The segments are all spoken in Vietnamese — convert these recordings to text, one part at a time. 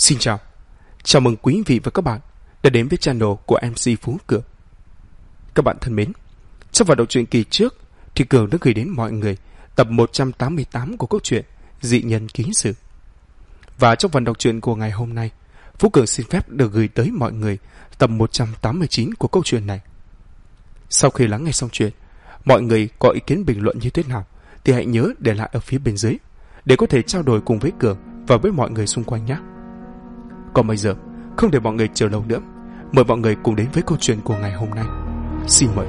Xin chào, chào mừng quý vị và các bạn đã đến với channel của MC Phú Cường. Các bạn thân mến, trong phần đọc truyện kỳ trước thì Cường đã gửi đến mọi người tập 188 của câu chuyện Dị Nhân Ký Sự. Và trong phần đọc truyện của ngày hôm nay, Phú Cường xin phép được gửi tới mọi người tập 189 của câu chuyện này. Sau khi lắng nghe xong chuyện, mọi người có ý kiến bình luận như thế nào thì hãy nhớ để lại ở phía bên dưới để có thể trao đổi cùng với Cường và với mọi người xung quanh nhé. Còn bây giờ, không để mọi người chờ lâu nữa, mời mọi người cùng đến với câu chuyện của ngày hôm nay. Xin mời.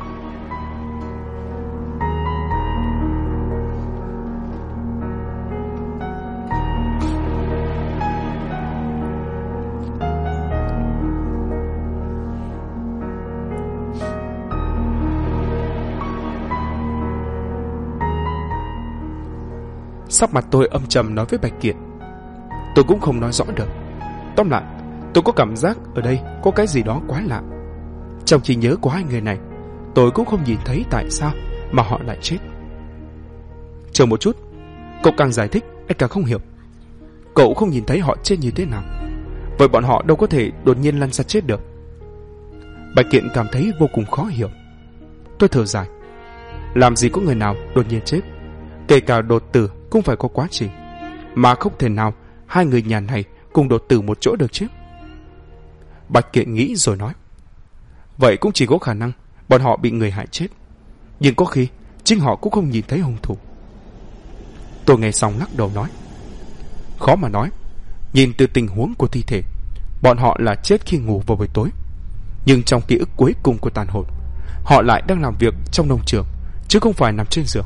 Sắc mặt tôi âm trầm nói với Bạch Kiện. Tôi cũng không nói rõ được. Tóm lại, tôi có cảm giác ở đây có cái gì đó quái lạ. Trong trí nhớ của hai người này, tôi cũng không nhìn thấy tại sao mà họ lại chết. Chờ một chút, cậu càng giải thích anh càng không hiểu. Cậu không nhìn thấy họ chết như thế nào, vậy bọn họ đâu có thể đột nhiên lăn ra chết được. Bạch Kiện cảm thấy vô cùng khó hiểu. Tôi thở dài. Làm gì có người nào đột nhiên chết, kể cả đột tử cũng phải có quá trình, mà không thể nào hai người nhà này cùng đột tử một chỗ được chứ. Bạch Kiện nghĩ rồi nói, vậy cũng chỉ có khả năng bọn họ bị người hại chết, nhưng có khi chính họ cũng không nhìn thấy hung thủ. Tôi nghe xong lắc đầu nói, khó mà nói. Nhìn từ tình huống của thi thể, bọn họ là chết khi ngủ vào buổi tối, nhưng trong ký ức cuối cùng của tàn hồn, họ lại đang làm việc trong nông trường chứ không phải nằm trên giường.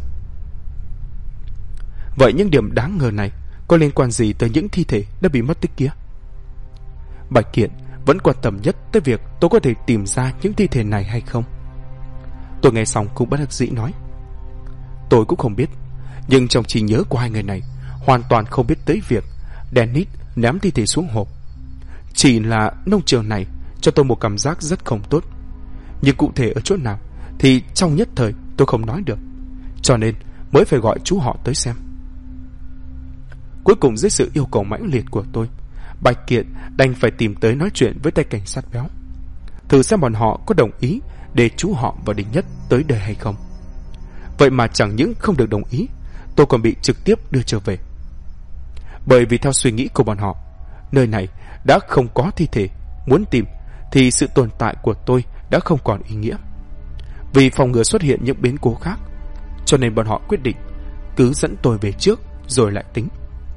Vậy những điểm đáng ngờ này có liên quan gì tới những thi thể đã bị mất tích kia? Bạch Kiện vẫn quan tâm nhất tới việc tôi có thể tìm ra những thi thể này hay không. Tôi nghe xong cũng bất đắc dĩ nói, tôi cũng không biết, nhưng trong trí nhớ của hai người này hoàn toàn không biết tới việc Dennis ném thi thể xuống hồ. Chỉ là nông trường này cho tôi một cảm giác rất không tốt, nhưng cụ thể ở chỗ nào thì trong nhất thời tôi không nói được, cho nên mới phải gọi chú họ tới xem. Cuối cùng dưới sự yêu cầu mãnh liệt của tôi, Bạch Kiện đành phải tìm tới nói chuyện với tay cảnh sát béo, thử xem bọn họ có đồng ý để chú họ và Đình Nhất tới đây hay không. Vậy mà chẳng những không được đồng ý, tôi còn bị trực tiếp đưa trở về. Bởi vì theo suy nghĩ của bọn họ, nơi này đã không có thi thể, muốn tìm thì sự tồn tại của tôi đã không còn ý nghĩa. Vì phòng ngừa xuất hiện những biến cố khác, cho nên bọn họ quyết định cứ dẫn tôi về trước rồi lại tính.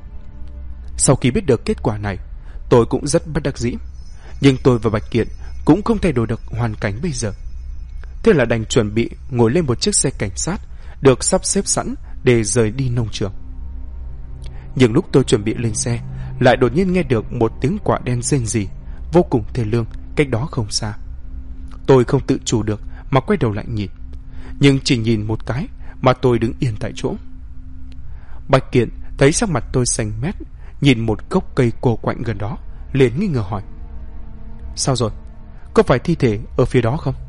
Sau khi biết được kết quả này, tôi cũng rất bất đắc dĩ, nhưng tôi và Bạch Kiện cũng không thay đổi được hoàn cảnh bây giờ. Thế là đành chuẩn bị ngồi lên một chiếc xe cảnh sát được sắp xếp sẵn để rời đi nông trường. Nhưng lúc tôi chuẩn bị lên xe, lại đột nhiên nghe được một tiếng quạ đen rên rỉ vô cùng thê lương cách đó không xa. Tôi không tự chủ được mà quay đầu lại nhìn, nhưng chỉ nhìn một cái mà tôi đứng yên tại chỗ. Bạch Kiện thấy sắc mặt tôi xanh mét, nhìn một gốc cây cổ quạnh gần đó, liền nghi ngờ hỏi, sao rồi, có phải thi thể ở phía đó không?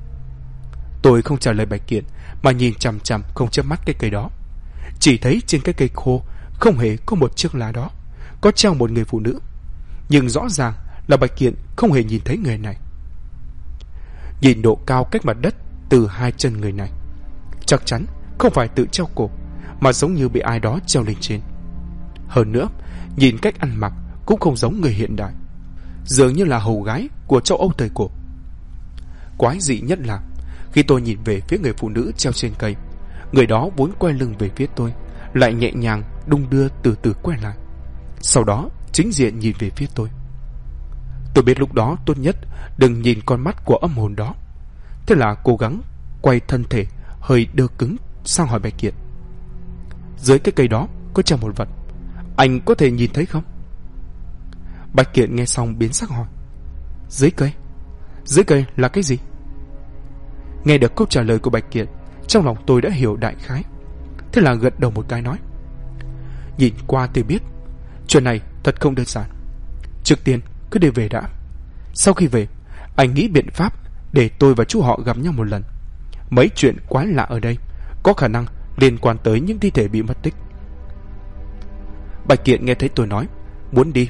Tôi không trả lời Bạch Kiện mà nhìn chằm chằm không chớp mắt cái cây đó. Chỉ thấy trên cái cây khô không hề có một chiếc lá đó có treo một người phụ nữ, nhưng rõ ràng là Bạch Kiện không hề nhìn thấy người này. Nhìn độ cao cách mặt đất từ hai chân người này, chắc chắn không phải tự treo cổ, mà giống như bị ai đó treo lên trên. Hơn nữa, nhìn cách ăn mặc cũng không giống người hiện đại, dường như là hầu gái của châu Âu thời cổ. Quái dị nhất là khi tôi nhìn về phía người phụ nữ treo trên cây, người đó vốn quay lưng về phía tôi, lại nhẹ nhàng đung đưa từ từ quay lại, sau đó chính diện nhìn về phía tôi. Tôi biết lúc đó tốt nhất đừng nhìn con mắt của âm hồn đó, thế là cố gắng quay thân thể hơi đơ cứng sang hỏi Bạch Kiện, dưới cái cây đó có treo một vật, anh có thể nhìn thấy không? Bạch Kiện nghe xong biến sắc hỏi, dưới cây? Dưới cây là cái gì? Nghe được câu trả lời của Bạch Kiện, trong lòng tôi đã hiểu đại khái, thế là gật đầu một cái nói, nhìn qua tôi biết chuyện này thật không đơn giản. Trước tiên cứ đi về đã, sau khi về anh nghĩ biện pháp để tôi và chú họ gặp nhau một lần. Mấy chuyện quái lạ ở đây có khả năng liên quan tới những thi thể bị mất tích. Bạch Kiện nghe thấy tôi nói muốn đi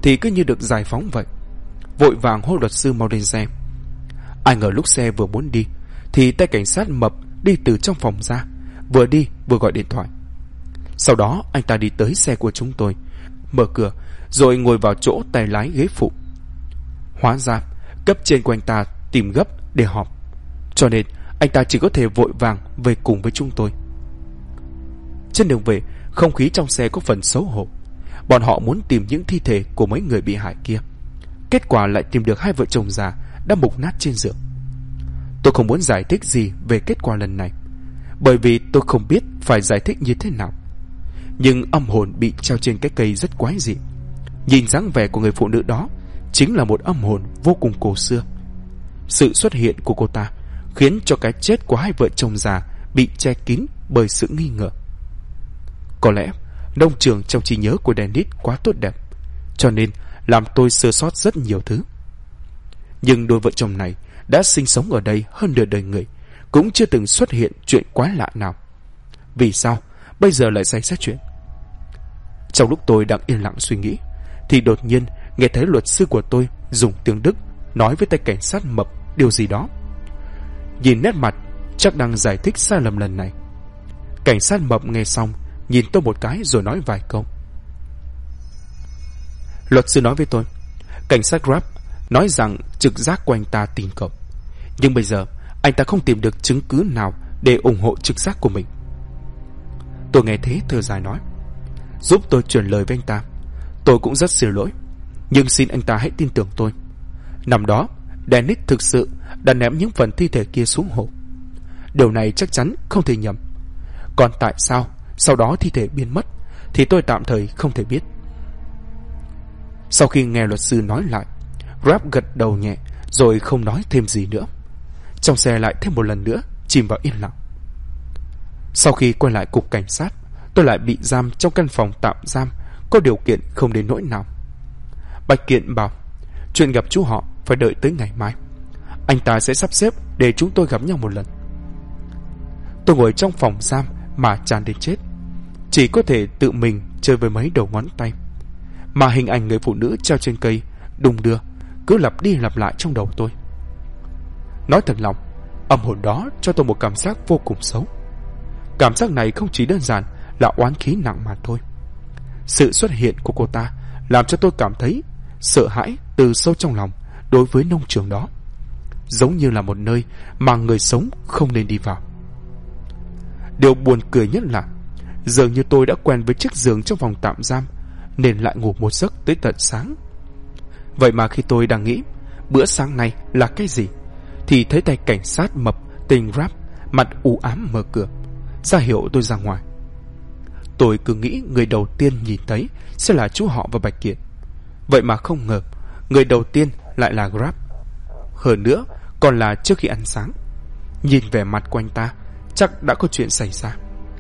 thì cứ như được giải phóng vậy. Vội vàng hô luật sư mau lên xe. Ai ngờ lúc xe vừa muốn đi thì tay cảnh sát mập đi từ trong phòng ra, vừa đi vừa gọi điện thoại. Sau đó anh ta đi tới xe của chúng tôi, mở cửa rồi ngồi vào chỗ tay lái ghế phụ. Hóa ra cấp trên của anh ta tìm gấp để họp, cho nên anh ta chỉ có thể vội vàng về cùng với chúng tôi. Trên đường về, không khí trong xe có phần xấu hổ. Bọn họ muốn tìm những thi thể của mấy người bị hại kia, kết quả lại tìm được hai vợ chồng già đã mục nát trên giường. Tôi không muốn giải thích gì về kết quả lần này, bởi vì tôi không biết phải giải thích như thế nào. Nhưng âm hồn bị treo trên cái cây rất quái dị. Nhìn dáng vẻ của người phụ nữ đó chính là một âm hồn vô cùng cổ xưa. Sự xuất hiện của cô ta khiến cho cái chết của hai vợ chồng già bị che kín bởi sự nghi ngờ. Có lẽ nông trường trong trí nhớ của Dennis quá tốt đẹp, cho nên làm tôi sơ sót rất nhiều thứ. Nhưng đôi vợ chồng này đã sinh sống ở đây hơn nửa đời người, cũng chưa từng xuất hiện chuyện quái lạ nào. Vì sao bây giờ lại xảy ra chuyện? Trong lúc tôi đang yên lặng suy nghĩ thì đột nhiên nghe thấy luật sư của tôi dùng tiếng Đức nói với tay cảnh sát mập điều gì đó. Nhìn nét mặt chắc đang giải thích sai lầm lần này. Cảnh sát mập nghe xong nhìn tôi một cái rồi nói vài câu. Luật sư nói với tôi, cảnh sát Grab nói rằng trực giác của anh ta tin cậu, nhưng bây giờ anh ta không tìm được chứng cứ nào để ủng hộ trực giác của mình. Tôi nghe thế thở dài nói, giúp tôi truyền lời với anh ta. Tôi cũng rất xin lỗi, nhưng xin anh ta hãy tin tưởng tôi. Năm đó Dennis thực sự đã ném những phần thi thể kia xuống hồ. Điều này chắc chắn không thể nhầm. Còn tại sao sau đó thi thể biến mất thì tôi tạm thời không thể biết. Sau khi nghe luật sư nói lại, Grab gật đầu nhẹ rồi không nói thêm gì nữa. Trong xe lại thêm một lần nữa chìm vào yên lặng. Sau khi quay lại cục cảnh sát, tôi lại bị giam trong căn phòng tạm giam có điều kiện không đến nỗi nào. Bạch Kiện bảo chuyện gặp chú họ phải đợi tới ngày mai. Anh ta sẽ sắp xếp để chúng tôi gặp nhau một lần. Tôi ngồi trong phòng giam mà chán đến chết, chỉ có thể tự mình chơi với mấy đầu ngón tay, mà hình ảnh người phụ nữ treo trên cây đung đưa cứ lặp đi lặp lại trong đầu tôi. Nói thật lòng, âm hồn đó cho tôi một cảm giác vô cùng xấu. Cảm giác này không chỉ đơn giản là oán khí nặng mà thôi. Sự xuất hiện của cô ta làm cho tôi cảm thấy sợ hãi từ sâu trong lòng đối với nông trường đó, giống như là một nơi mà người sống không nên đi vào. Điều buồn cười nhất là dường như tôi đã quen với chiếc giường trong phòng tạm giam nên lại ngủ một giấc tới tận sáng. Vậy mà khi tôi đang nghĩ bữa sáng nay là cái gì thì thấy tay cảnh sát mập tên Grab mặt u ám mở cửa ra hiệu tôi ra ngoài. Tôi cứ nghĩ người đầu tiên nhìn thấy sẽ là chú họ và Bạch Kiện, vậy mà không ngờ người đầu tiên lại là Grab. Hơn nữa còn là trước khi ăn sáng. Nhìn vẻ mặt của anh ta chắc đã có chuyện xảy ra.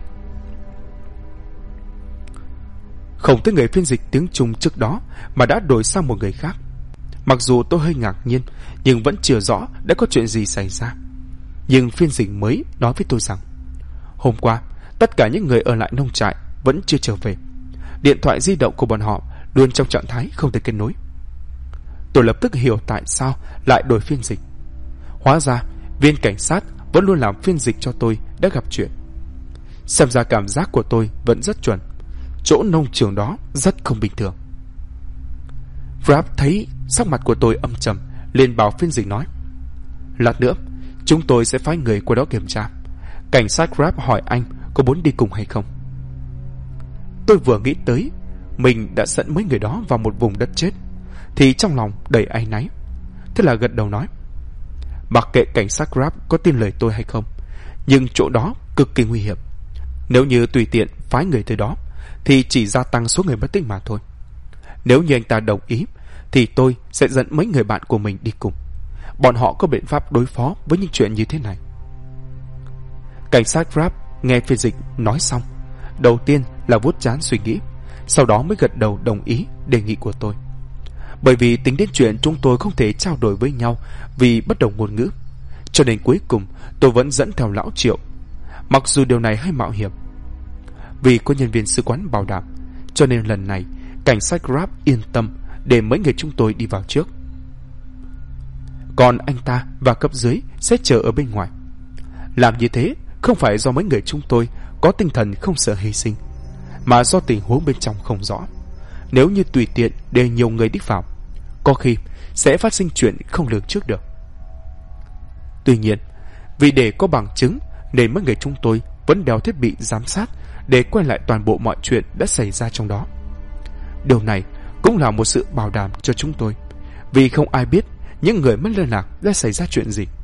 Không tới người phiên dịch tiếng Trung trước đó mà đã đổi sang một người khác. Mặc dù tôi hơi ngạc nhiên, nhưng vẫn chưa rõ đã có chuyện gì xảy ra. Nhưng phiên dịch mới nói với tôi rằng hôm qua tất cả những người ở lại nông trại vẫn chưa trở về. Điện thoại di động của bọn họ luôn trong trạng thái không thể kết nối. Tôi lập tức hiểu tại sao lại đổi phiên dịch. Hóa ra viên cảnh sát vẫn luôn làm phiên dịch cho tôi đã gặp chuyện. Xem ra cảm giác của tôi vẫn rất chuẩn. Chỗ nông trường đó rất không bình thường. Grab thấy sắc mặt của tôi âm trầm, liền bảo phiên dịch nói, lát nữa chúng tôi sẽ phái người qua đó kiểm tra. Cảnh sát Grab hỏi anh có muốn đi cùng hay không. Tôi vừa nghĩ tới mình đã dẫn mấy người đó vào một vùng đất chết thì trong lòng đầy áy náy. Thế là gật đầu nói, mặc kệ cảnh sát Grab có tin lời tôi hay không, nhưng chỗ đó cực kỳ nguy hiểm. Nếu như tùy tiện phái người tới đó thì chỉ gia tăng số người mất tích mà thôi. Nếu như anh ta đồng ý thì tôi sẽ dẫn mấy người bạn của mình đi cùng. Bọn họ có biện pháp đối phó với những chuyện như thế này. Cảnh sát Grab nghe phiên dịch nói xong, đầu tiên là vuốt trán suy nghĩ, sau đó mới gật đầu đồng ý đề nghị của tôi. Bởi vì tính đến chuyện chúng tôi không thể trao đổi với nhau vì bất đồng ngôn ngữ, cho nên cuối cùng tôi vẫn dẫn theo lão Triệu. Mặc dù điều này hơi mạo hiểm, vì có nhân viên sứ quán bảo đảm, cho nên lần này cảnh sát Grab yên tâm để mấy người chúng tôi đi vào trước. Còn anh ta và cấp dưới sẽ chờ ở bên ngoài. Làm như thế không phải do mấy người chúng tôi có tinh thần không sợ hy sinh, mà do tình huống bên trong không rõ. Nếu như tùy tiện để nhiều người đi vào, có khi sẽ phát sinh chuyện không lường trước được. Tuy nhiên, vì để có bằng chứng nên mấy người chúng tôi vẫn đeo thiết bị giám sát để quay lại toàn bộ mọi chuyện đã xảy ra trong đó. Điều này cũng là một sự bảo đảm cho chúng tôi, vì không ai biết những người mất liên lạc đã xảy ra chuyện gì.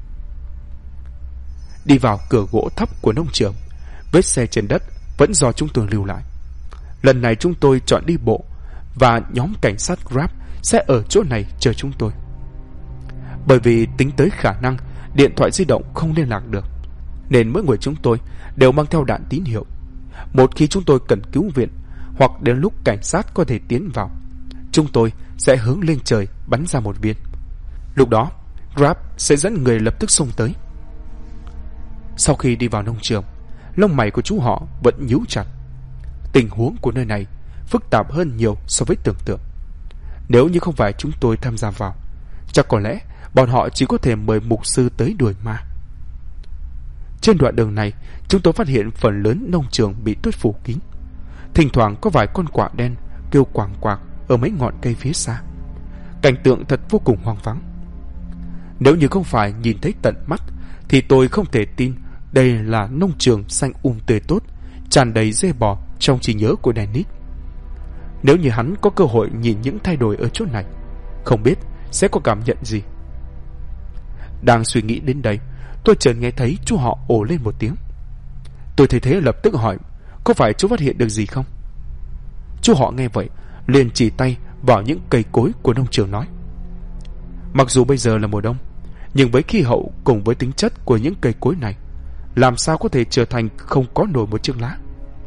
Đi vào cửa gỗ thấp của nông trường, vết xe trên đất vẫn do chúng tôi lưu lại. Lần này chúng tôi chọn đi bộ, và nhóm cảnh sát Grab sẽ ở chỗ này chờ chúng tôi. Bởi vì tính tới khả năng điện thoại di động không liên lạc được, nên mỗi người chúng tôi đều mang theo đạn tín hiệu. Một khi chúng tôi cần cứu viện, hoặc đến lúc cảnh sát có thể tiến vào, chúng tôi sẽ hướng lên trời bắn ra một viên. Lúc đó Grab sẽ dẫn người lập tức xông tới. Sau khi đi vào nông trường, lông mày của chú họ vẫn nhíu chặt. Tình huống của nơi này phức tạp hơn nhiều so với tưởng tượng. Nếu như không phải chúng tôi tham gia vào, chắc có lẽ bọn họ chỉ có thể mời mục sư tới đuổi ma. Trên đoạn đường này, chúng tôi phát hiện phần lớn nông trường bị tuyết phủ kín. Thỉnh thoảng có vài con quạ đen kêu quàng quạc ở mấy ngọn cây phía xa. Cảnh tượng thật vô cùng hoang vắng. Nếu như không phải nhìn thấy tận mắt, thì tôi không thể tin đây là nông trường xanh tươi tốt, tràn đầy dê bò trong trí nhớ của Dennis. Nếu như hắn có cơ hội nhìn những thay đổi ở chỗ này, không biết sẽ có cảm nhận gì. Đang suy nghĩ đến đây, tôi chợt nghe thấy chú họ ồ lên một tiếng. Tôi thấy thế lập tức hỏi, có phải chú phát hiện được gì không? Chú họ nghe vậy liền chỉ tay vào những cây cối của nông trường nói, mặc dù bây giờ là mùa đông, nhưng với khí hậu cùng với tính chất của những cây cối này, làm sao có thể trở thành không có nổi một chiếc lá?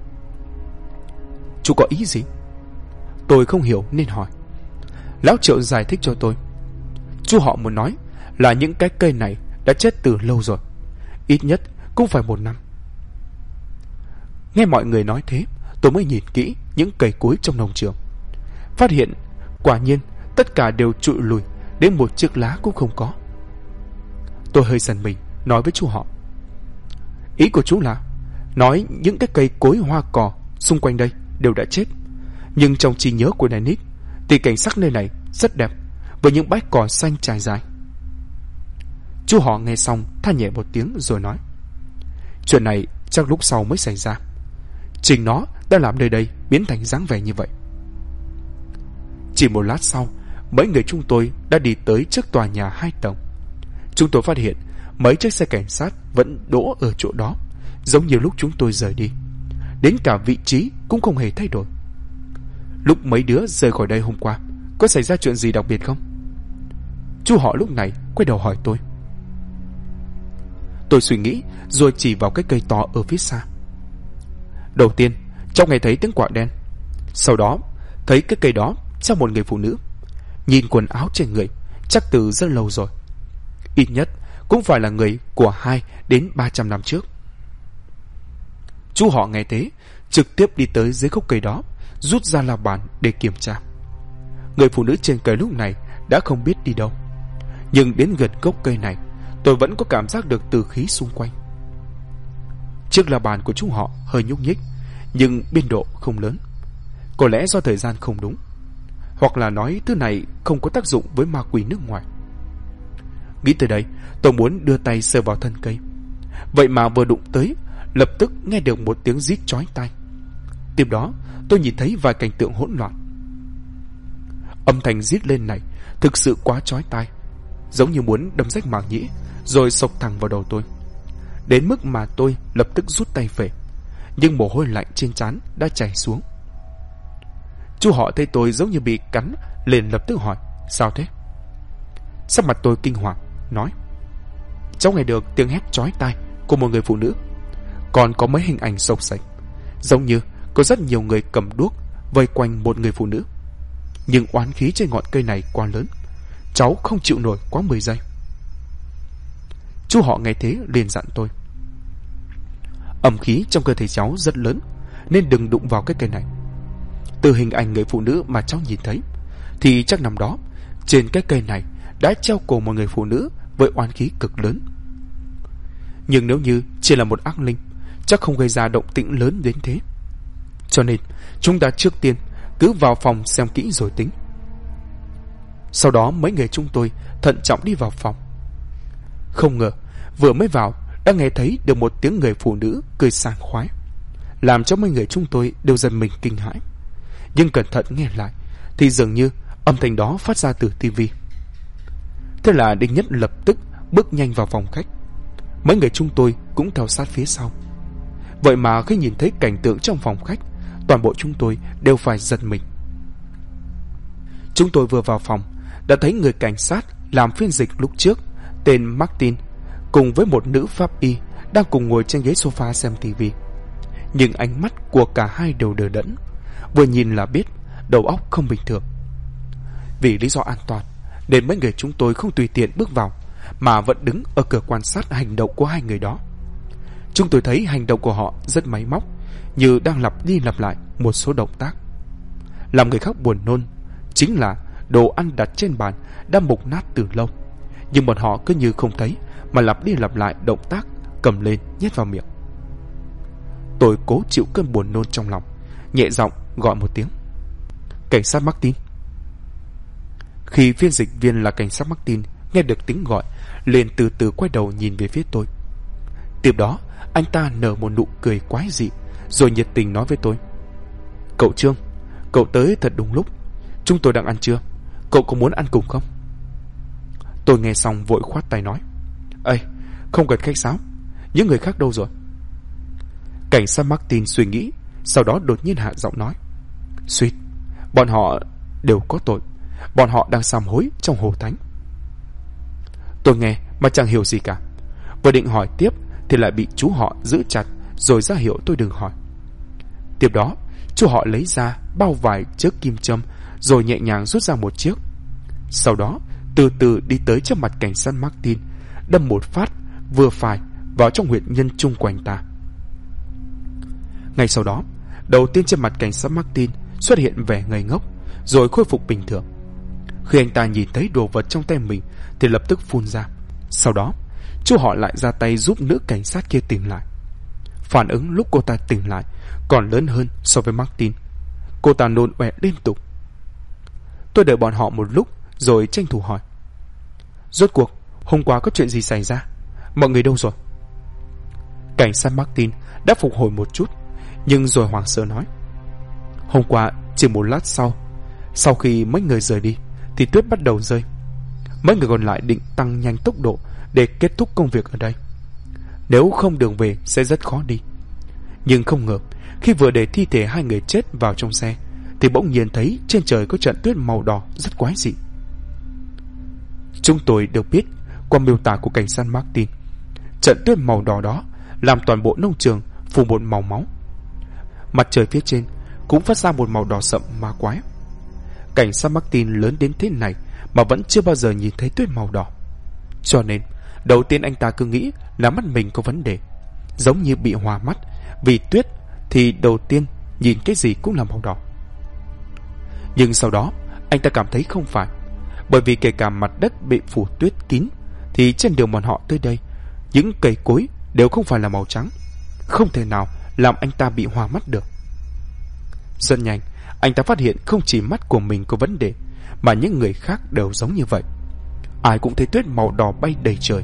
Chú có ý gì? Tôi không hiểu nên hỏi. Lão Triệu giải thích cho tôi. Chú họ muốn nói là những cái cây này đã chết từ lâu rồi, ít nhất cũng phải 1 năm. Nghe mọi người nói thế, tôi mới nhìn kỹ những cây cối trong nông trường, phát hiện quả nhiên tất cả đều trụi lùi, đến một chiếc lá cũng không có. Tôi hơi giận mình, nói với chú họ, ý của chú là nói những cái cây cối hoa cỏ xung quanh đây đều đã chết, nhưng trong trí nhớ của Dennis thì cảnh sắc nơi này rất đẹp, với những bãi cỏ xanh trải dài. Chú họ nghe xong than nhẹ một tiếng rồi nói, chuyện này chắc lúc sau mới xảy ra. Chính nó đã làm nơi đây biến thành dáng vẻ như vậy. Chỉ một lát sau, mấy người chúng tôi đã đi tới trước tòa nhà 2 tầng. Chúng tôi phát hiện mấy chiếc xe cảnh sát vẫn đỗ ở chỗ đó, giống như lúc chúng tôi rời đi. Đến cả vị trí cũng không hề thay đổi. Lúc mấy đứa rời khỏi đây hôm qua, có xảy ra chuyện gì đặc biệt không? Chú họ lúc này quay đầu hỏi tôi. Tôi suy nghĩ rồi chỉ vào cái cây to ở phía xa. Đầu tiên, trong ngày thấy tiếng quạ đen. Sau đó, thấy cái cây đó trong một người phụ nữ. Nhìn quần áo trên người, chắc từ rất lâu rồi. Ít nhất cũng phải là người của 200 đến 300 năm trước. Chú họ nghe thế, trực tiếp đi tới dưới gốc cây đó, rút ra la bàn để kiểm tra. Người phụ nữ trên cây lúc này đã không biết đi đâu. Nhưng đến gần gốc cây này, tôi vẫn có cảm giác được từ khí xung quanh. Chiếc la bàn của chú họ hơi nhúc nhích, nhưng biên độ không lớn. Có lẽ do thời gian không đúng, hoặc là nói thứ này không có tác dụng với ma quỷ nước ngoài. Nghĩ tới đây, tôi muốn đưa tay sờ vào thân cây. Vậy mà vừa đụng tới, lập tức nghe được một tiếng rít chói tai. Tiếp đó, tôi nhìn thấy vài cảnh tượng hỗn loạn. Âm thanh rít lên này thực sự quá chói tai, giống như muốn đâm rách màng nhĩ rồi xộc thẳng vào đầu tôi, đến mức mà tôi lập tức rút tay về, nhưng mồ hôi lạnh trên trán đã chảy xuống. Chú họ thấy tôi giống như bị cắn, liền lập tức hỏi, sao thế? Sắc mặt tôi kinh hoàng, nói, cháu nghe được tiếng hét chói tai của một người phụ nữ, còn có mấy hình ảnh xộc xệch, giống như có rất nhiều người cầm đuốc vây quanh một người phụ nữ. Nhưng oán khí trên ngọn cây này quá lớn, cháu không chịu nổi quá 10 giây. Chú họ nghe thế liền dặn tôi, âm khí trong cơ thể cháu rất lớn, nên đừng đụng vào cái cây này. Từ hình ảnh người phụ nữ mà cháu nhìn thấy, thì chắc năm đó trên cái cây này đã treo cổ một người phụ nữ với oán khí cực lớn. Nhưng nếu như chỉ là một ác linh, chắc không gây ra động tĩnh lớn đến thế. Cho nên chúng ta trước tiên cứ vào phòng xem kỹ rồi tính. Sau đó mấy người chúng tôi thận trọng đi vào phòng. Không ngờ vừa mới vào đã nghe thấy được một tiếng người phụ nữ cười sảng khoái, làm cho mấy người chúng tôi đều giật mình kinh hãi. Nhưng cẩn thận nghe lại thì dường như âm thanh đó phát ra từ tivi. Thế là Đinh Nhất lập tức bước nhanh vào phòng khách. Mấy người chúng tôi cũng theo sát phía sau. Vậy mà khi nhìn thấy cảnh tượng trong phòng khách, toàn bộ chúng tôi đều phải giật mình. Chúng tôi vừa vào phòng đã thấy người cảnh sát làm phiên dịch lúc trước, tên Martin, cùng với một nữ pháp y đang cùng ngồi trên ghế sofa xem tivi. Nhưng ánh mắt của cả hai đều đờ đẫn, vừa nhìn là biết đầu óc không bình thường. Vì lý do an toàn nên mấy người chúng tôi không tùy tiện bước vào, mà vẫn đứng ở cửa quan sát hành động của hai người đó. Chúng tôi thấy hành động của họ rất máy móc, như đang lặp đi lặp lại một số động tác. Làm người khác buồn nôn chính là đồ ăn đặt trên bàn đã mục nát từ lâu, nhưng bọn họ cứ như không thấy mà lặp đi lặp lại động tác cầm lên nhét vào miệng. Tôi cố chịu cơn buồn nôn trong lòng, nhẹ giọng gọi một tiếng: "Cảnh sát Martin." Khi phiên dịch viên là cảnh sát Martin nghe được tiếng gọi, liền từ từ quay đầu nhìn về phía tôi. Tiếp đó anh ta nở một nụ cười quái dị, rồi nhiệt tình nói với tôi: "Cậu Trương, cậu tới thật đúng lúc. Chúng tôi đang ăn trưa, cậu có muốn ăn cùng không?" Tôi nghe xong vội khoát tay nói: "Ây, không cần khách sáo. Những người khác đâu rồi?" Cảnh sát Martin suy nghĩ, sau đó đột nhiên hạ giọng nói: "Suýt, bọn họ đều có tội. Bọn họ đang sám hối trong hồ thánh." Tôi nghe mà chẳng hiểu gì cả, vừa định hỏi tiếp thì lại bị chú họ giữ chặt, rồi ra hiệu tôi đừng hỏi. Tiếp đó chú họ lấy ra bao vải chứa kim châm, rồi nhẹ nhàng rút ra một chiếc. Sau đó từ từ đi tới trước mặt cảnh sát Martin, đâm một phát vừa phải vào trong huyệt nhân chung của anh ta. Ngay sau đó, đầu tiên trên mặt cảnh sát Martin xuất hiện vẻ ngây ngốc, rồi khôi phục bình thường. Khi anh ta nhìn thấy đồ vật trong tay mình thì lập tức phun ra. Sau đó chú họ lại ra tay giúp nữ cảnh sát kia tỉnh lại. Phản ứng lúc cô ta tỉnh lại còn lớn hơn so với Martin. Cô ta nôn ọe liên tục. Tôi đợi bọn họ một lúc rồi tranh thủ hỏi: "Rốt cuộc hôm qua có chuyện gì xảy ra? Mọi người đâu rồi?" Cảnh sát Martin đã phục hồi một chút, nhưng rồi hoảng sợ nói: "Hôm qua chỉ một lát sau khi mấy người rời đi thì tuyết bắt đầu rơi. Mấy người còn lại định tăng nhanh tốc độ để kết thúc công việc ở đây. Nếu không đường về sẽ rất khó đi. Nhưng không ngờ khi vừa để thi thể hai người chết vào trong xe thì bỗng nhiên thấy trên trời có trận tuyết màu đỏ rất quái dị." Chúng tôi được biết qua miêu tả của cảnh sát Martin, trận tuyết màu đỏ đó làm toàn bộ nông trường phủ một màu máu. Mặt trời phía trên cũng phát ra một màu đỏ sậm ma quái. Cảnh sát Martin lớn đến thế này mà vẫn chưa bao giờ nhìn thấy tuyết màu đỏ. Cho nên đầu tiên anh ta cứ nghĩ là mắt mình có vấn đề, giống như bị hoa mắt, vì tuyết thì đầu tiên nhìn cái gì cũng là màu đỏ. Nhưng sau đó anh ta cảm thấy không phải, bởi vì kể cả mặt đất bị phủ tuyết kín thì trên đường bọn họ tới đây, những cây cối đều không phải là màu trắng, không thể nào làm anh ta bị hoa mắt được. Rất nhanh anh ta phát hiện không chỉ mắt của mình có vấn đề, mà những người khác đều giống như vậy. Ai cũng thấy tuyết màu đỏ bay đầy trời.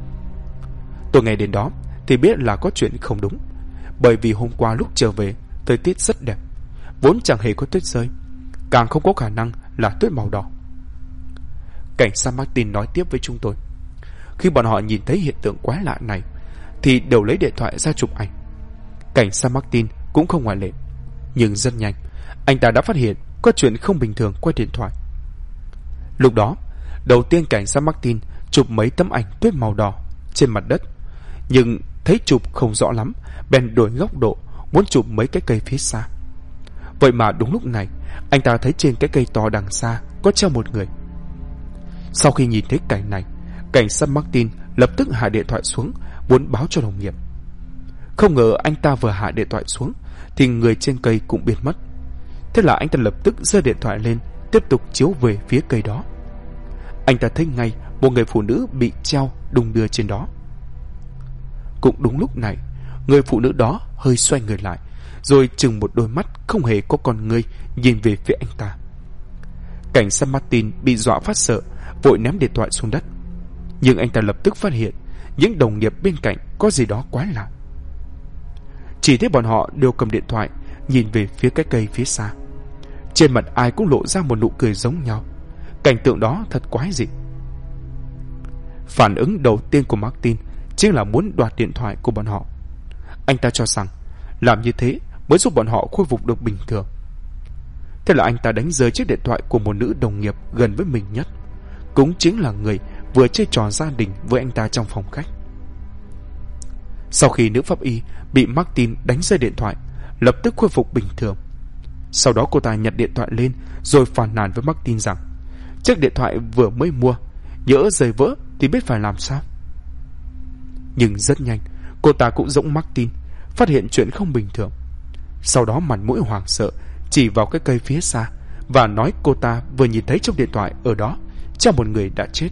Tôi nghe đến đó thì biết là có chuyện không đúng, bởi vì hôm qua lúc trở về thời tiết rất đẹp, vốn chẳng hề có tuyết rơi, càng không có khả năng là tuyết màu đỏ. Cảnh sát Martin nói tiếp với chúng tôi: khi bọn họ nhìn thấy hiện tượng quái lạ này thì đều lấy điện thoại ra chụp ảnh. Cảnh sát Martin cũng không ngoại lệ. Nhưng rất nhanh anh ta đã phát hiện có chuyện không bình thường qua điện thoại. Lúc đó đầu tiên cảnh sát Martin chụp mấy tấm ảnh tuyết màu đỏ trên mặt đất, nhưng thấy chụp không rõ lắm, bèn đổi góc độ muốn chụp mấy cái cây phía xa. Vậy mà đúng lúc này anh ta thấy trên cái cây to đằng xa có treo một người. Sau khi nhìn thấy cảnh này, cảnh sát Martin lập tức hạ điện thoại xuống muốn báo cho đồng nghiệp. Không ngờ anh ta vừa hạ điện thoại xuống thì người trên cây cũng biến mất. Thế là anh ta lập tức giơ điện thoại lên tiếp tục chiếu về phía cây đó. Anh ta thấy ngay một người phụ nữ bị treo đung đưa trên đó. Cũng đúng lúc này, người phụ nữ đó hơi xoay người lại, rồi chừng một đôi mắt không hề có con ngươi nhìn về phía anh ta. Cảnh sát Martin bị dọa phát sợ, vội ném điện thoại xuống đất. Nhưng anh ta lập tức phát hiện những đồng nghiệp bên cạnh có gì đó quái lạ. Chỉ thấy bọn họ đều cầm điện thoại nhìn về phía cái cây phía xa. Trên mặt ai cũng lộ ra một nụ cười giống nhau. Cảnh tượng đó thật quái dị. Phản ứng đầu tiên của Martin chính là muốn đoạt điện thoại của bọn họ. Anh ta cho rằng làm như thế mới giúp bọn họ khôi phục được bình thường. Thế là anh ta đánh rơi chiếc điện thoại của một nữ đồng nghiệp gần với mình nhất, cũng chính là người vừa chơi trò gia đình với anh ta trong phòng khách. Sau khi nữ pháp y bị Martin đánh rơi điện thoại, lập tức khôi phục bình thường. Sau đó cô ta nhặt điện thoại lên rồi phàn nàn với Martin rằng chiếc điện thoại vừa mới mua, nhỡ rơi vỡ thì biết phải làm sao. Nhưng rất nhanh cô ta cũng giống Martin, phát hiện chuyện không bình thường. Sau đó mặt mũi hoảng sợ chỉ vào cái cây phía xa và nói cô ta vừa nhìn thấy trong điện thoại ở đó treo một người đã chết.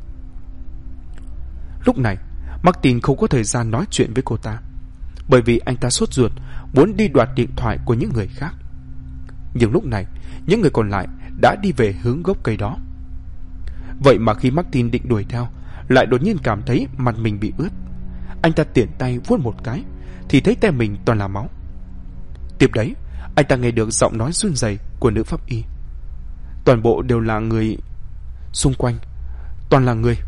Lúc này Martin không có thời gian nói chuyện với cô ta, bởi vì anh ta sốt ruột muốn đi đoạt điện thoại của những người khác. Nhưng lúc này những người còn lại đã đi về hướng gốc cây đó. Vậy mà khi Martin định đuổi theo, lại đột nhiên cảm thấy mặt mình bị ướt. Anh ta tiện tay vuốt một cái thì thấy tay mình toàn là máu. Tiếp đấy anh ta nghe được giọng nói run rẩy của nữ pháp y. Toàn bộ đều là người, xung quanh toàn là người.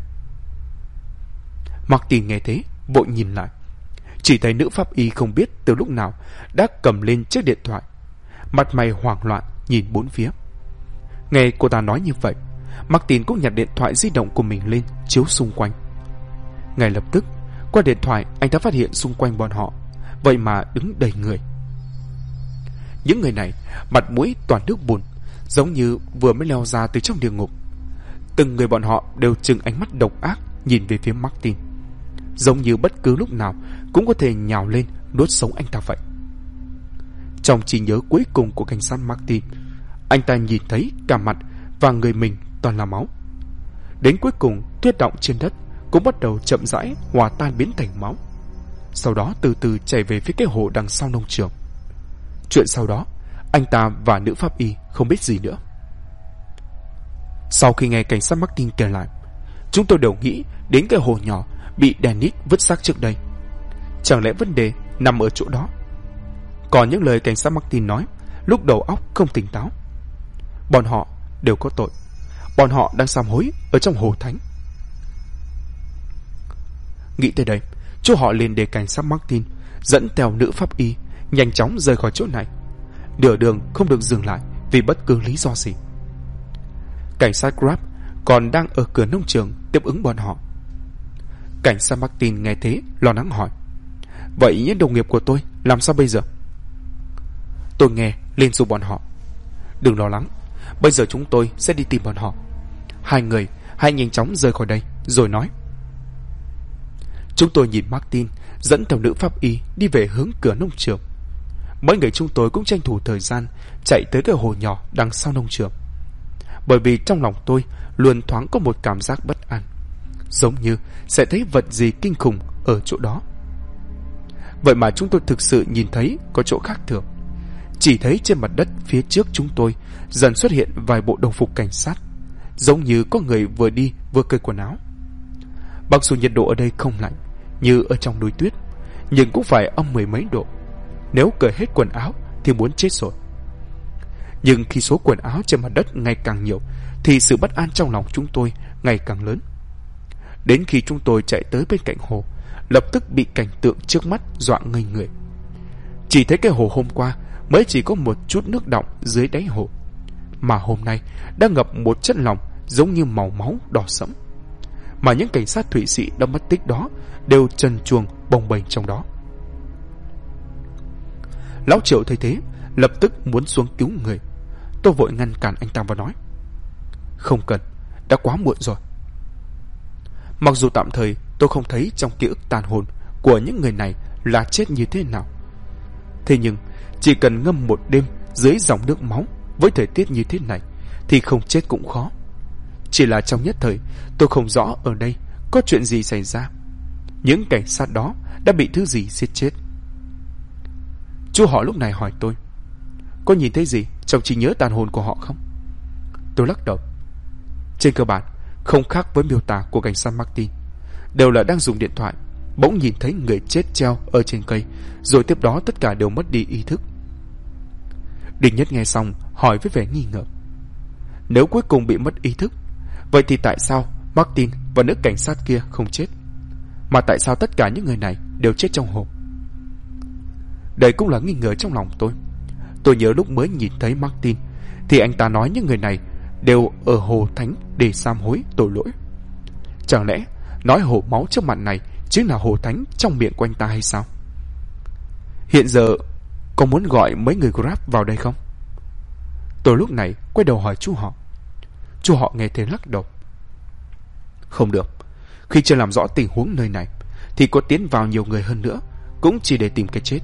Martin nghe thế vội nhìn lại, chỉ thấy nữ pháp y không biết từ lúc nào đã cầm lên chiếc điện thoại, mặt mày hoảng loạn nhìn bốn phía. Nghe cô ta nói như vậy, Martin cũng nhặt điện thoại di động của mình lên chiếu xung quanh. Ngay lập tức qua điện thoại anh ta phát hiện xung quanh bọn họ vậy mà đứng đầy người. Những người này mặt mũi toàn nước bùn, giống như vừa mới leo ra từ trong địa ngục. Từng người bọn họ đều trừng ánh mắt độc ác nhìn về phía Martin, giống như bất cứ lúc nào cũng có thể nhào lên nuốt sống anh ta vậy. Trong trí nhớ cuối cùng của cảnh sát Martin, anh ta nhìn thấy cả mặt và người mình toàn là máu. Đến cuối cùng tuyết đọng trên đất cũng bắt đầu chậm rãi hòa tan biến thành máu, sau đó từ từ chảy về phía cái hồ đằng sau nông trường. Chuyện sau đó anh ta và nữ pháp y không biết gì nữa. Sau khi nghe cảnh sát Martin kể lại, chúng tôi đều nghĩ đến cái hồ nhỏ bị Dennis vứt xác trước đây. Chẳng lẽ vấn đề nằm ở chỗ đó? Còn những lời cảnh sát Martin nói lúc đầu óc không tỉnh táo. Bọn họ đều có tội. Bọn họ đang sám hối ở trong hồ thánh. Nghĩ tới đây, chú họ liền để cảnh sát Martin dẫn theo nữ pháp y nhanh chóng rời khỏi chỗ này. Nửa đường không được dừng lại vì bất cứ lý do gì. Cảnh sát Grab còn đang ở cửa nông trường tiếp ứng bọn họ. Cảnh sát Martin nghe thế lo lắng hỏi: vậy những đồng nghiệp của tôi làm sao bây giờ? Tôi nghe lên giúp bọn họ: đừng lo lắng, bây giờ chúng tôi sẽ đi tìm bọn họ. Hai người hãy nhanh chóng rời khỏi đây rồi nói. Chúng tôi nhìn Martin dẫn theo nữ pháp y đi về hướng cửa nông trường. Mấy người chúng tôi cũng tranh thủ thời gian chạy tới cái hồ nhỏ đằng sau nông trường, bởi vì trong lòng tôi luôn thoáng có một cảm giác bất an, giống như sẽ thấy vật gì kinh khủng ở chỗ đó. Vậy mà chúng tôi thực sự nhìn thấy có chỗ khác thường. Chỉ thấy trên mặt đất phía trước chúng tôi dần xuất hiện vài bộ đồng phục cảnh sát, giống như có người vừa đi vừa cởi quần áo. Mặc dù nhiệt độ ở đây không lạnh như ở trong núi tuyết, nhưng cũng phải âm 10 mấy độ. Nếu cởi hết quần áo thì muốn chết rồi. Nhưng khi số quần áo trên mặt đất ngày càng nhiều thì sự bất an trong lòng chúng tôi ngày càng lớn. Đến khi chúng tôi chạy tới bên cạnh hồ, lập tức bị cảnh tượng trước mắt dọa ngây người. Chỉ thấy cái hồ hôm qua mới chỉ có một chút nước đọng dưới đáy hồ, mà hôm nay đã ngập một chất lỏng giống như màu máu đỏ sẫm. Mà những cảnh sát Thụy Sĩ đã mất tích đó đều trần truồng bồng bềnh trong đó. Lão Triệu thấy thế lập tức muốn xuống cứu người. Tôi vội ngăn cản anh ta và nói: không cần, đã quá muộn rồi. Mặc dù tạm thời tôi không thấy trong ký ức tàn hồn của những người này là chết như thế nào, thế nhưng chỉ cần ngâm một đêm dưới dòng nước máu với thời tiết như thế này thì không chết cũng khó. Chỉ là trong nhất thời tôi không rõ ở đây có chuyện gì xảy ra. Những cảnh sát đó đã bị thứ gì giết chết. Chú họ lúc này hỏi tôi, có nhìn thấy gì trong trí nhớ tàn hồn của họ không? Tôi lắc đầu. Trên cơ bản không khác với miêu tả của cảnh sát Martin. Đều là đang dùng điện thoại, bỗng nhìn thấy người chết treo ở trên cây, rồi tiếp đó tất cả đều mất đi ý thức. Đinh Nhất nghe xong hỏi với vẻ nghi ngờ, nếu cuối cùng bị mất ý thức, vậy thì tại sao Martin và nữ cảnh sát kia không chết, mà tại sao tất cả những người này đều chết trong hồ? Đây cũng là nghi ngờ trong lòng tôi. Tôi nhớ lúc mới nhìn thấy Martin thì anh ta nói những người này đều ở hồ thánh để sám hối tội lỗi. Chẳng lẽ nói hồ máu trước mặt này chính là hồ thánh trong miệng của anh ta hay sao? Hiện giờ có muốn gọi mấy người Grab vào đây không? Tôi lúc này quay đầu hỏi chú họ. Chú họ nghe thế lắc đầu. Không được. Khi chưa làm rõ tình huống nơi này thì có tiến vào nhiều người hơn nữa cũng chỉ để tìm cái chết.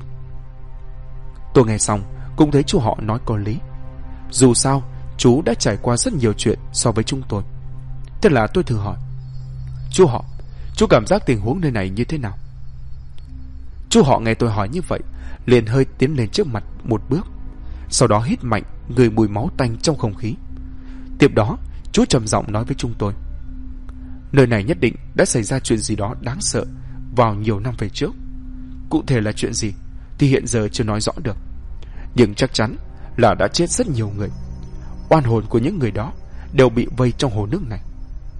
Tôi nghe xong cũng thấy chú họ nói có lý. Dù sao chú đã trải qua rất nhiều chuyện so với chúng tôi. Thế là tôi thử hỏi, chú họ, chú cảm giác tình huống nơi này như thế nào? Chú họ nghe tôi hỏi như vậy liền hơi tiến lên trước mặt một bước, sau đó hít mạnh ngửi mùi máu tanh trong không khí. Tiếp đó chú trầm giọng nói với chúng tôi, nơi này nhất định đã xảy ra chuyện gì đó đáng sợ vào nhiều năm về trước. Cụ thể là chuyện gì thì hiện giờ chưa nói rõ được, nhưng chắc chắn là đã chết rất nhiều người. Oan hồn của những người đó đều bị vây trong hồ nước này.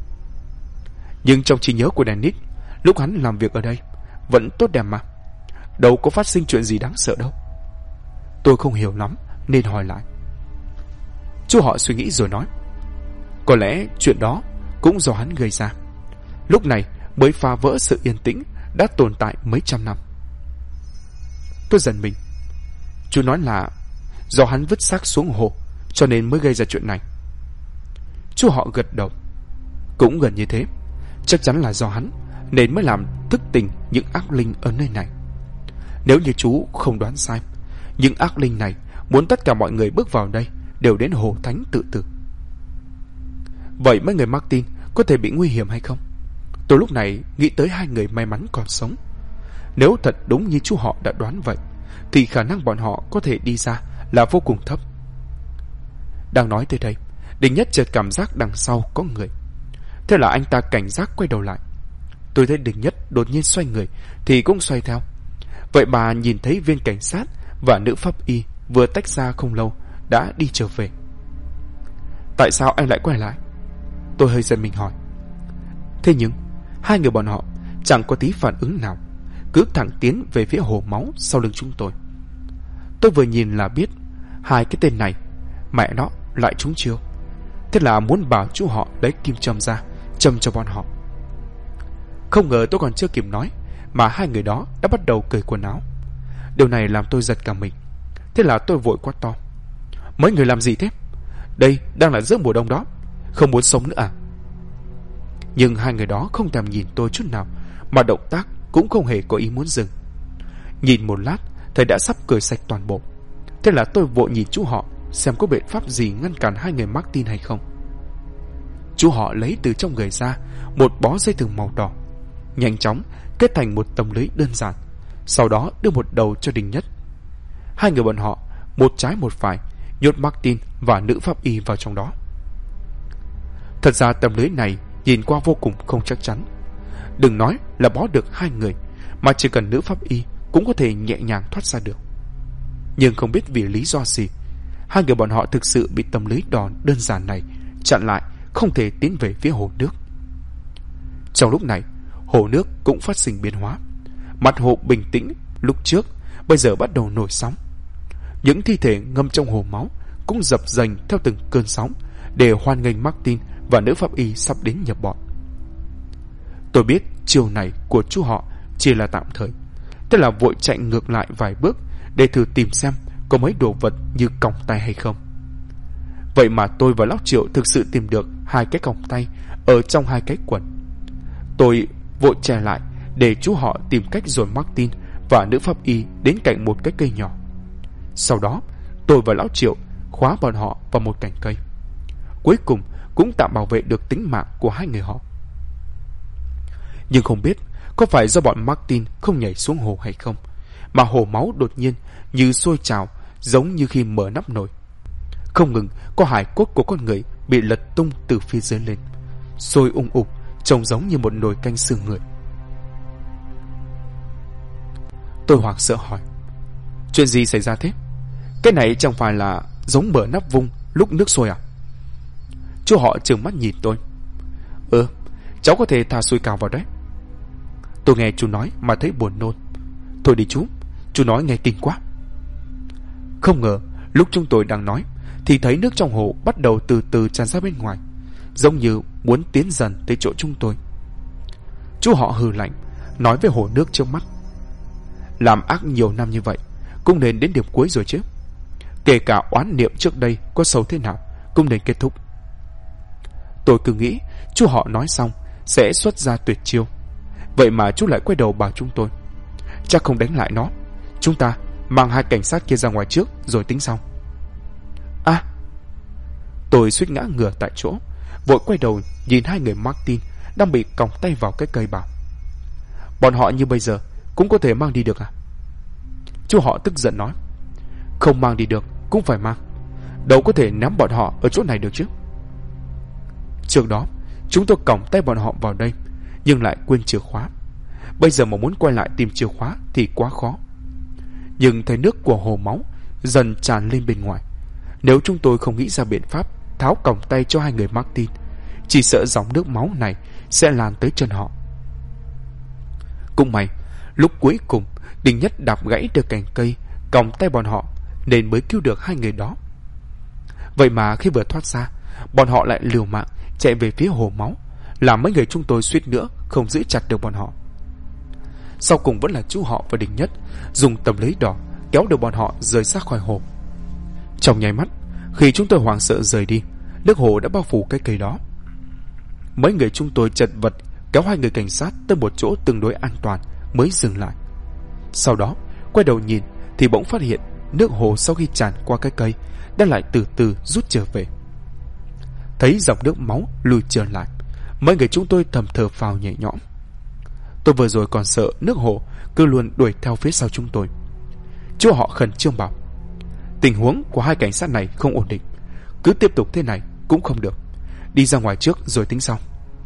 Nhưng trong trí nhớ của Dennis, lúc hắn làm việc ở đây vẫn tốt đẹp mà, đâu có phát sinh chuyện gì đáng sợ đâu. Tôi không hiểu lắm nên hỏi lại. Chú họ suy nghĩ rồi nói, có lẽ chuyện đó cũng do hắn gây ra, lúc này mới phá vỡ sự yên tĩnh đã tồn tại mấy trăm năm. Tôi giận mình. Chú nói là do hắn vứt xác xuống hồ cho nên mới gây ra chuyện này. Chú họ gật đầu. Cũng gần như thế. Chắc chắn là do hắn nên mới làm thức tỉnh những ác linh ở nơi này. Nếu như chú không đoán sai, những ác linh này muốn tất cả mọi người bước vào đây đều đến hồ thánh tự tử. Vậy mấy người Martin có thể bị nguy hiểm hay không? Tôi lúc này nghĩ tới hai người may mắn còn sống. Nếu thật đúng như chú họ đã đoán vậy thì khả năng bọn họ có thể đi ra là vô cùng thấp. Đang nói tới đây, Đinh Nhất chợt cảm giác đằng sau có người. Thế là anh ta cảnh giác quay đầu lại. Tôi thấy Đinh Nhất đột nhiên xoay người thì cũng xoay theo. Vậy bà nhìn thấy viên cảnh sát và nữ pháp y vừa tách ra không lâu đã đi trở về. Tại sao anh lại quay lại? Tôi hơi giận mình hỏi. Thế nhưng hai người bọn họ chẳng có tí phản ứng nào, cứ thẳng tiến về phía hồ máu sau lưng chúng tôi. Tôi vừa nhìn là biết hai cái tên này mẹ nó lại trúng chiêu. Thế là muốn bảo chú họ lấy kim châm ra châm cho bọn họ. Không ngờ tôi còn chưa kịp nói mà hai người đó đã bắt đầu cởi quần áo. Điều này làm tôi giật cả mình. Thế là tôi vội quát to, mấy người làm gì thế? Đây đang là giữa mùa đông đó, không muốn sống nữa à? Nhưng hai người đó không thèm nhìn tôi chút nào, mà động tác cũng không hề có ý muốn dừng. Nhìn một lát thầy đã sắp cởi sạch toàn bộ. Thế là tôi vội nhìn chú họ xem có biện pháp gì ngăn cản hai người Martin hay không. Chú họ lấy từ trong người ra một bó dây thừng màu đỏ, nhanh chóng kết thành một tấm lưới đơn giản, sau đó đưa một đầu cho Đinh Nhất. Hai người bọn họ một trái một phải nhốt Martin và nữ pháp y vào trong đó. Thật ra tấm lưới này nhìn qua vô cùng không chắc chắn. Đừng nói là bó được hai người, mà chỉ cần nữ pháp y cũng có thể nhẹ nhàng thoát ra được. Nhưng không biết vì lý do gì, hai người bọn họ thực sự bị tấm lưới đòn đơn giản này chặn lại, không thể tiến về phía hồ nước. Trong lúc này, hồ nước cũng phát sinh biến hóa. Mặt hồ bình tĩnh lúc trước bây giờ bắt đầu nổi sóng. Những thi thể ngâm trong hồ máu cũng dập dềnh theo từng cơn sóng để hoan nghênh Martin và nữ pháp y sắp đến nhập bọn. Tôi biết chiều này của chú họ chỉ là tạm thời, thế là vội chạy ngược lại vài bước để thử tìm xem có mấy đồ vật như còng tay hay không. Vậy mà tôi và Lão Triệu thực sự tìm được hai cái còng tay ở trong hai cái quần. Tôi vội chạy lại để chú họ tìm cách dồn Martin và nữ pháp y đến cạnh một cái cây nhỏ. Sau đó tôi và Lão Triệu khóa bọn họ vào một cành cây. cuối cùng cũng tạm bảo vệ được tính mạng của hai người họ. Nhưng không biết có phải do bọn Martin không nhảy xuống hồ hay không, mà hồ máu đột nhiên như sôi trào, giống như khi mở nắp nồi. Không ngừng có hài cốt của con người bị lật tung từ phía dưới lên, sôi ục, trông giống như một nồi canh xương người. Tôi hoảng sợ hỏi: chuyện gì xảy ra thế? Cái này chẳng phải là giống mở nắp vung lúc nước sôi à? Chú họ trừng mắt nhìn tôi. Cháu có thể thả sủi cảo vào đấy. Tôi nghe chú nói mà thấy buồn nôn. Thôi đi chú nói nghe kinh quá. Không ngờ lúc chúng tôi đang nói thì thấy nước trong hồ bắt đầu từ từ tràn ra bên ngoài, giống như muốn tiến dần tới chỗ chúng tôi. Chú họ hừ lạnh, nói với hồ nước trước mắt: làm ác nhiều năm như vậy cũng nên đến điểm cuối rồi chứ. Kể cả oán niệm trước đây có sâu thế nào cũng nên kết thúc. Tôi cứ nghĩ chú họ nói xong sẽ xuất ra tuyệt chiêu, vậy mà chú lại quay đầu bảo chúng tôi: chắc không đánh lại nó, chúng ta mang hai cảnh sát kia ra ngoài trước rồi tính sau. Tôi suýt ngã ngửa tại chỗ, vội quay đầu nhìn hai người Martin đang bị còng tay vào cái cây bảo: bọn họ như bây giờ cũng có thể mang đi được à? Chú họ tức giận nói: không mang đi được cũng phải mang, đâu có thể ném bọn họ ở chỗ này được chứ. Trước đó chúng tôi còng tay bọn họ vào đây, nhưng lại quên chìa khóa. Bây giờ mà muốn quay lại tìm chìa khóa thì quá khó. Nhưng thấy nước của hồ máu dần tràn lên bên ngoài, nếu chúng tôi không nghĩ ra biện pháp tháo còng tay cho hai người Martin, chỉ sợ dòng nước máu này sẽ lan tới chân họ. Cũng may lúc cuối cùng Đình Nhất đạp gãy được cành cây còng tay bọn họ, nên mới cứu được hai người đó. Vậy mà khi vừa thoát ra, bọn họ lại liều mạng chạy về phía hồ máu, làm mấy người chúng tôi suýt nữa không giữ chặt được bọn họ. Sau cùng vẫn là chú họ và Đình Nhất dùng tấm lưới đỏ kéo được bọn họ rời xa khỏi hồ. Trong nháy mắt, khi chúng tôi hoảng sợ rời đi, nước hồ đã bao phủ cái cây đó. Mấy người chúng tôi chật vật kéo hai người cảnh sát tới một chỗ tương đối an toàn mới dừng lại. Sau đó quay đầu nhìn thì bỗng phát hiện nước hồ sau khi tràn qua cái cây đã lại từ từ rút trở về. Thấy dòng nước máu lùi trở lại, mấy người chúng tôi thầm thở phào nhẹ nhõm. Tôi vừa rồi còn sợ nước hồ cứ luôn đuổi theo phía sau chúng tôi. Chú họ khẩn trương bảo: tình huống của hai cảnh sát này không ổn định, cứ tiếp tục thế này cũng không được, đi ra ngoài trước rồi tính sau.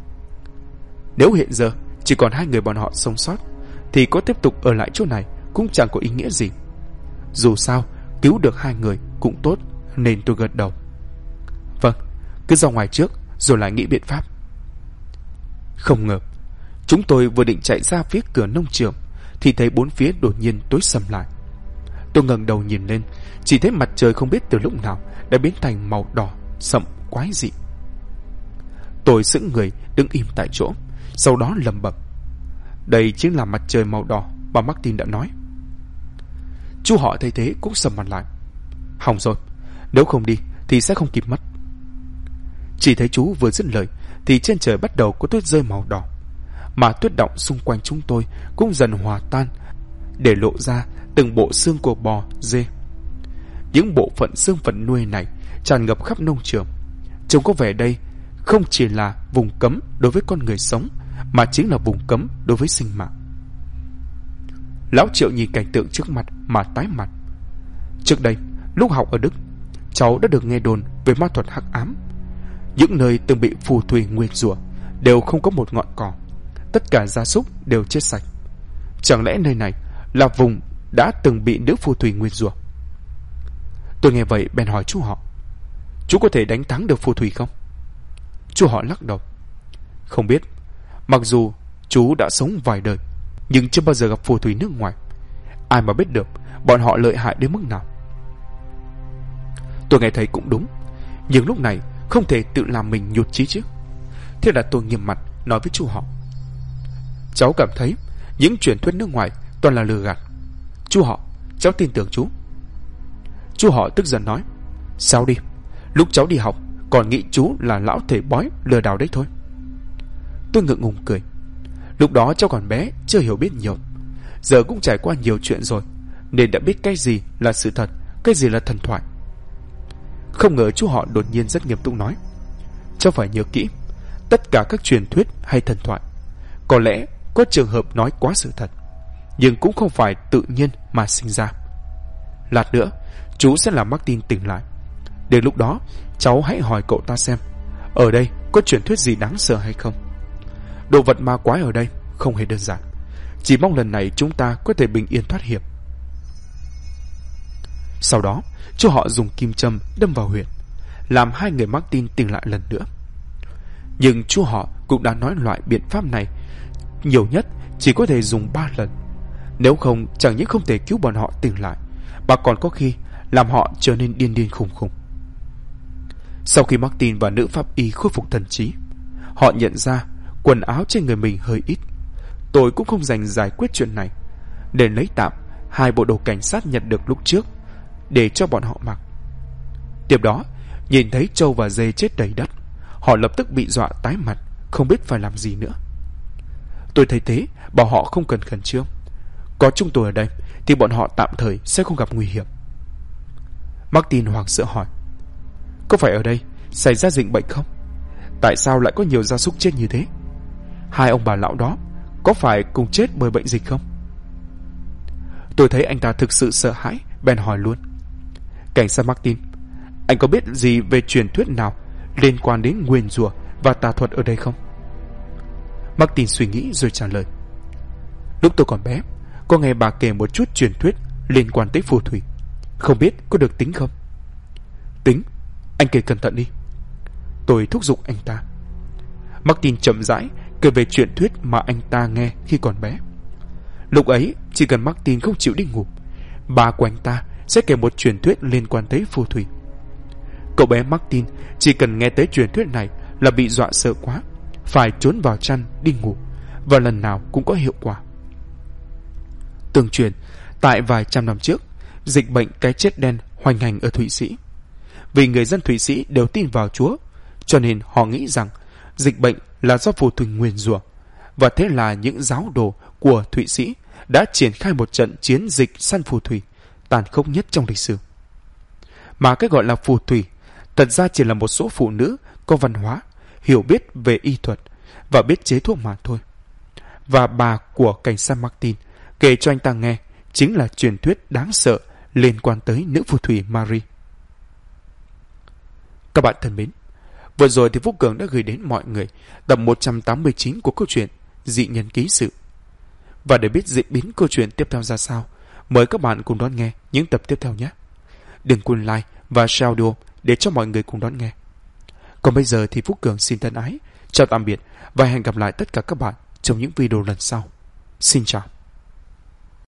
Nếu hiện giờ chỉ còn hai người bọn họ sống sót thì có tiếp tục ở lại chỗ này cũng chẳng có ý nghĩa gì. Dù sao cứu được hai người cũng tốt, nên tôi gật đầu: vâng, cứ ra ngoài trước rồi lại nghĩ biện pháp. Không ngờ chúng tôi vừa định chạy ra phía cửa nông trường thì thấy bốn phía đột nhiên tối sầm lại. Tôi ngẩng đầu nhìn lên, chỉ thấy mặt trời không biết từ lúc nào đã biến thành màu đỏ sậm quái dị. Tôi sững người đứng im tại chỗ, sau đó lẩm bẩm: đây chính là mặt trời màu đỏ mà Martin đã nói. Chú họ thấy thế cũng sầm mặt lại: hỏng rồi, nếu không đi thì sẽ không kịp mất. Chỉ thấy chú vừa dứt lời thì trên trời bắt đầu có tuyết rơi màu đỏ, mà tuyết đọng xung quanh chúng tôi cũng dần hòa tan, để lộ ra từng bộ xương của bò, dê. Những bộ phận xương vật nuôi này tràn ngập khắp nông trường. Trông có vẻ đây không chỉ là vùng cấm đối với con người sống, mà chính là vùng cấm đối với sinh mạng. Lão Triệu nhìn cảnh tượng trước mặt mà tái mặt. Trước đây, lúc học ở Đức, cháu đã được nghe đồn về ma thuật hắc ám. Những nơi từng bị phù thủy nguyền rủa đều không có một ngọn cỏ, tất cả gia súc đều chết sạch. Chẳng lẽ nơi này là vùng đã từng bị nữ phù thủy nguyền rủa? Tôi nghe vậy bèn hỏi chú họ: chú có thể đánh thắng được phù thủy không? Chú họ lắc đầu: không biết, mặc dù chú đã sống vài đời nhưng chưa bao giờ gặp phù thủy nước ngoài. Ai mà biết được bọn họ lợi hại đến mức nào. Tôi nghe thấy cũng đúng, nhưng lúc này không thể tự làm mình nhụt chí chứ. Thế là tôi nghiêm mặt nói với chú họ: cháu cảm thấy những truyền thuyết nước ngoài toàn là lừa gạt. Chú họ, cháu tin tưởng chú. Chú họ tức giận nói: sao đi, lúc cháu đi học còn nghĩ chú là lão thầy bói lừa đảo đấy thôi. Tôi ngượng ngùng cười. Lúc đó cháu còn bé, chưa hiểu biết nhiều, giờ cũng trải qua nhiều chuyện rồi, nên đã biết cái gì là sự thật, cái gì là thần thoại. Không ngờ chú họ đột nhiên rất nghiêm túc nói: cháu phải nhớ kỹ, tất cả các truyền thuyết hay thần thoại có lẽ có trường hợp nói quá sự thật, nhưng cũng không phải tự nhiên mà sinh ra. Lát nữa chú sẽ làm Martin tỉnh lại. Đến lúc đó cháu hãy hỏi cậu ta xem ở đây có truyền thuyết gì đáng sợ hay không. Đồ vật ma quái ở đây không hề đơn giản. Chỉ mong lần này chúng ta có thể bình yên thoát hiểm. Sau đó chú họ dùng kim châm đâm vào huyệt, làm hai người Martin tỉnh lại lần nữa. Nhưng chú họ cũng đã nói loại biện pháp này nhiều nhất chỉ có thể dùng 3 lần. Nếu không, chẳng những không thể cứu bọn họ tỉnh lại, mà còn có khi làm họ trở nên điên điên khùng khùng. Sau khi Martin và nữ pháp y khôi phục thần trí, họ nhận ra quần áo trên người mình hơi ít. Tôi cũng không dành giải quyết chuyện này, nên lấy tạm 2 bộ đồ cảnh sát nhặt được lúc trước để cho bọn họ mặc. Tiếp đó, nhìn thấy trâu và dê chết đầy đất, họ lập tức bị dọa tái mặt, không biết phải làm gì nữa. Tôi thấy thế, bảo họ không cần khẩn trương. Có chúng tôi ở đây thì bọn họ tạm thời sẽ không gặp nguy hiểm. Martin hoảng sợ hỏi, có phải ở đây xảy ra dịch bệnh không? Tại sao lại có nhiều gia súc chết như thế? 2 ông bà lão đó có phải cùng chết bởi bệnh dịch không? Tôi thấy anh ta thực sự sợ hãi, bèn hỏi luôn, cảnh sát Martin, anh có biết gì về truyền thuyết nào liên quan đến nguyền rủa và tà thuật ở đây không? Martin suy nghĩ rồi trả lời, lúc tôi còn bé có nghe bà kể một chút truyền thuyết liên quan tới phù thủy, không biết có được tính không? Tính, anh kể cẩn thận đi. Tôi thúc giục anh ta. Martin chậm rãi kể về truyền thuyết mà anh ta nghe khi còn bé. Lúc ấy chỉ cần Martin không chịu đi ngủ, bà của anh ta sẽ kể một truyền thuyết liên quan tới phù thủy. Cậu bé Martin chỉ cần nghe tới truyền thuyết này là bị dọa sợ quá, phải trốn vào chăn đi ngủ, và lần nào cũng có hiệu quả. Tương truyền, tại vài trăm năm trước, dịch bệnh cái chết đen hoành hành ở Thụy Sĩ. Vì người dân Thụy Sĩ đều tin vào Chúa, cho nên họ nghĩ rằng dịch bệnh là do phù thủy nguyền rủa, và thế là những giáo đồ của Thụy Sĩ đã triển khai một trận chiến dịch săn phù thủy tàn khốc nhất trong lịch sử. Mà cái gọi là phù thủy thật ra chỉ là một số phụ nữ có văn hóa, hiểu biết về y thuật và biết chế thuốc mà thôi. Và bà của cảnh sát Martin kể cho anh ta nghe chính là truyền thuyết đáng sợ liên quan tới nữ phù thủy Marie. Các bạn thân mến, vừa rồi thì Phúc Cường đã gửi đến mọi người tập 189 của câu chuyện Dị Nhân Ký Sự. Và để biết diễn biến câu chuyện tiếp theo ra sao, mời các bạn cùng đón nghe những tập tiếp theo nhé. Đừng quên like và share audio để cho mọi người cùng đón nghe. Còn bây giờ thì Phúc Cường xin thân ái, chào tạm biệt và hẹn gặp lại tất cả các bạn trong những video lần sau. Xin chào.